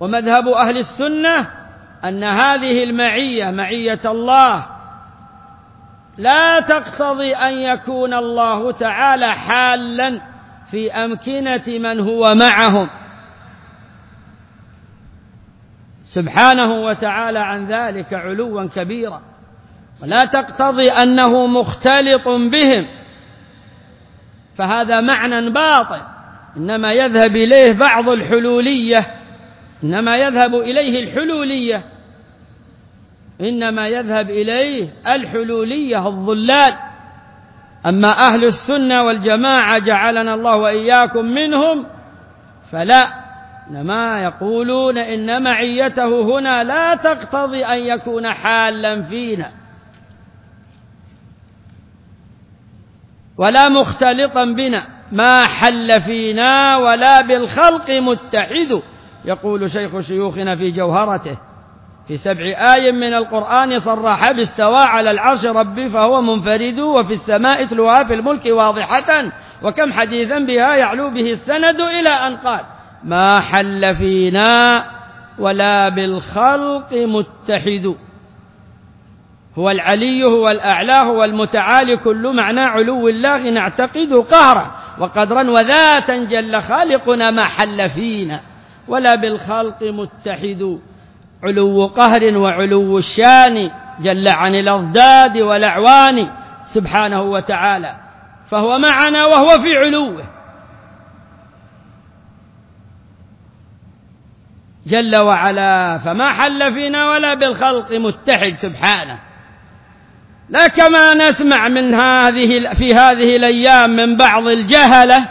ومذهب أهل السنة أن هذه المعية معية الله لا تقتضي أن يكون الله تعالى حالا في أمكنة من هو معهم سبحانه وتعالى عن ذلك علوا كبيرا، ولا تقتضي أنه مختلط بهم، فهذا معنى باطل إنما يذهب إليه بعض الحلولية، إنما يذهب إليه الحلولية الضلال. أما أهل السنة والجماعة جعلنا الله وإياكم منهم فلا، إنما يقولون إن معيته هنا لا تقتضي أن يكون حالا فينا ولا مختلطا بنا، ما حل فينا ولا بالخلق متحد. يقول شيخ شيوخنا في جوهرته في 7 آي من القرآن صرح باستوى على العرش ربي فهو منفرد وفي السماء تلوها في الملك واضحة وكم حديثا بها يعلو به السند إلى أن قال ما حل فينا ولا بالخلق متحد. هو العلي هو الأعلى هو المتعالي، كل معنى علو الله نعتقد قهرا وقدرا وذاتا جل خالقنا ما حل فينا ولا بالخلق متحد. علو قهر وعلو الشان جل عن الأضداد والأعوان سبحانه وتعالى، فهو معنا وهو في علوه جل وعلا، فما حل فينا ولا بالخلق متحد سبحانه. لا كما نسمع في هذه الأيام من بعض الجهلة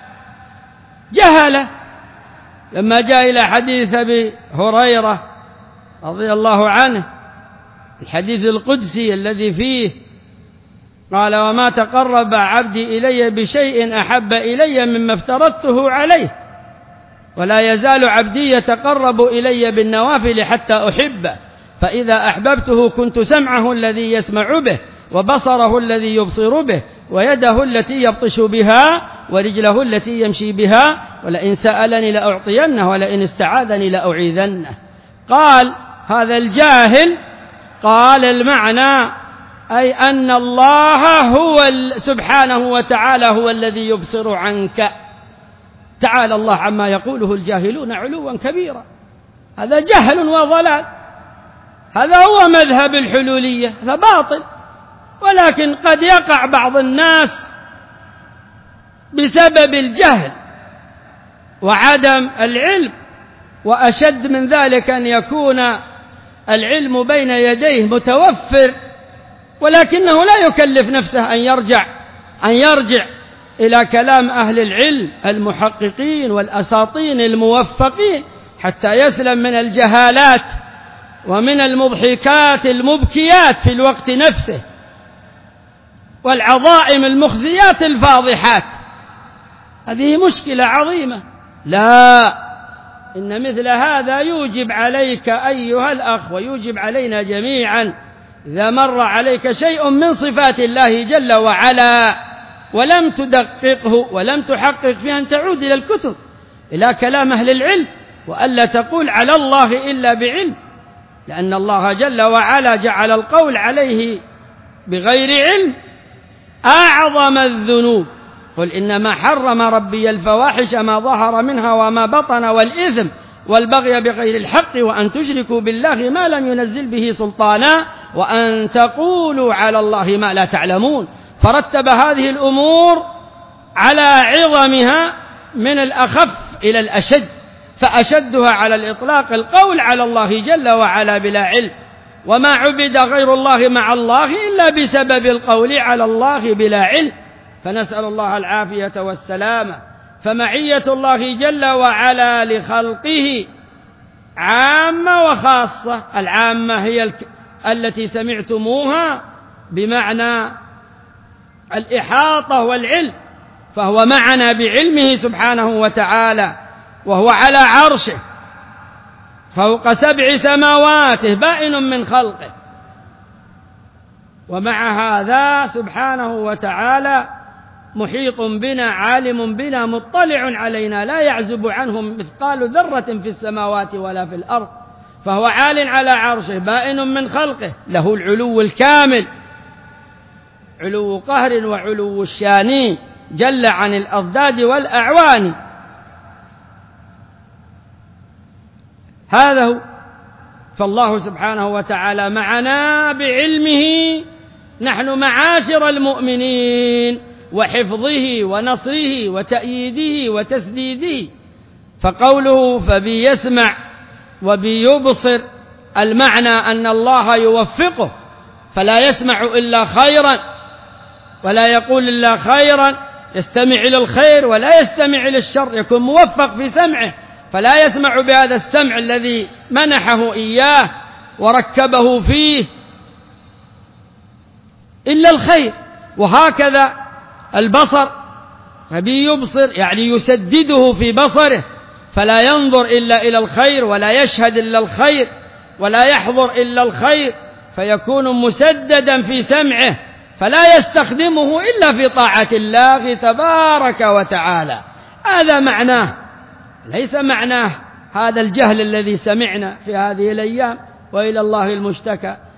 لما جاء إلى حديث أبي هريرة رضي الله عنه الحديث القدسي الذي فيه قال وما تقرب عبدي إلي بشيء أحب إلي مما افترضته عليه ولا يزال عبدي يتقرب إلي بالنوافل حتى أحبه فإذا أحببته كنت سمعه الذي يسمع به وبصره الذي يبصر به ويده التي يبطش بها ورجله التي يمشي بها ولئن سألني لأعطينه ولئن استعاذني لأعيذنه. قال هذا الجاهل قال المعنى أي أن الله هو سبحانه وتعالى هو الذي يبصر عنك. تعالى الله عما يقوله الجاهلون علوا كبيرا. هذا جهل وضلال، هذا هو مذهب الحلولية، هذا باطل. ولكن قد يقع بعض الناس بسبب الجهل وعدم العلم، وأشد من ذلك أن يكون العلم بين يديه متوفر ولكنه لا يكلف نفسه أن يرجع إلى كلام أهل العلم المحققين والأساطين الموفقين حتى يسلم من الجهالات ومن المضحكات المبكيات في الوقت نفسه والعظائم المخزيات الفاضحات. هذه مشكلة عظيمة. لا، إن مثل هذا يوجب عليك أيها الأخ ويوجب علينا جميعا إذا مر عليك شيء من صفات الله جل وعلا ولم تدققه ولم تحقق فيه أن تعود إلى الكتب إلى كلام أهل العلم وألا تقول على الله إلا بعلم، لأن الله جل وعلا جعل القول عليه بغير علم أعظم الذنوب. قل إنما حرم ربي الفواحش ما ظهر منها وما بطن والإثم والبغي بغير الحق وأن تشركوا بالله ما لم ينزل به سلطانا وأن تقولوا على الله ما لا تعلمون. فرتب هذه الأمور على عظمها من الأخف إلى الأشد، فأشدها على الإطلاق القول على الله جل وعلا بلا علم، وما عبد غير الله مع الله إلا بسبب القول على الله بلا علم، فنسأل الله العافية والسلامة. فمعية الله جل وعلا لخلقه عامة وخاصة. العامة هي التي سمعتموها بمعنى الإحاطة والعلم، فهو معنا بعلمه سبحانه وتعالى وهو على عرشه فوق 7 سماوات بائن من خلقه. ومع هذا سبحانه وتعالى محيط بنا عالم بنا مطلع علينا لا يعزب عنه مثقال ذرة في السماوات ولا في الأرض، فهو عال على عرشه بائن من خلقه، له العلو الكامل، علو قهر وعلو الشان، جل عن الأضداد والأعوان. هذا هو. فالله سبحانه وتعالى معنا بعلمه نحن معاشر المؤمنين، وحفظه ونصره وتأييده وتسديده. فقوله فبي يسمع وبي يبصر، المعنى أن الله يوفقه فلا يسمع إلا خيرا ولا يقول إلا خيرا، يستمع إلى الخير ولا يستمع إلى الشر، يكون موفق في سمعه فلا يسمع بهذا السمع الذي منحه إياه وركبه فيه إلا الخير. وهكذا البصر، فبي يبصر يعني يسدده في بصره فلا ينظر إلا إلى الخير ولا يشهد إلا الخير ولا يحضر إلا الخير، فيكون مسددا في سمعه فلا يستخدمه إلا في طاعة الله تبارك وتعالى. هذا معناه، ليس معناه هذا الجهل الذي سمعنا في هذه الأيام، وإلى الله المشتكى.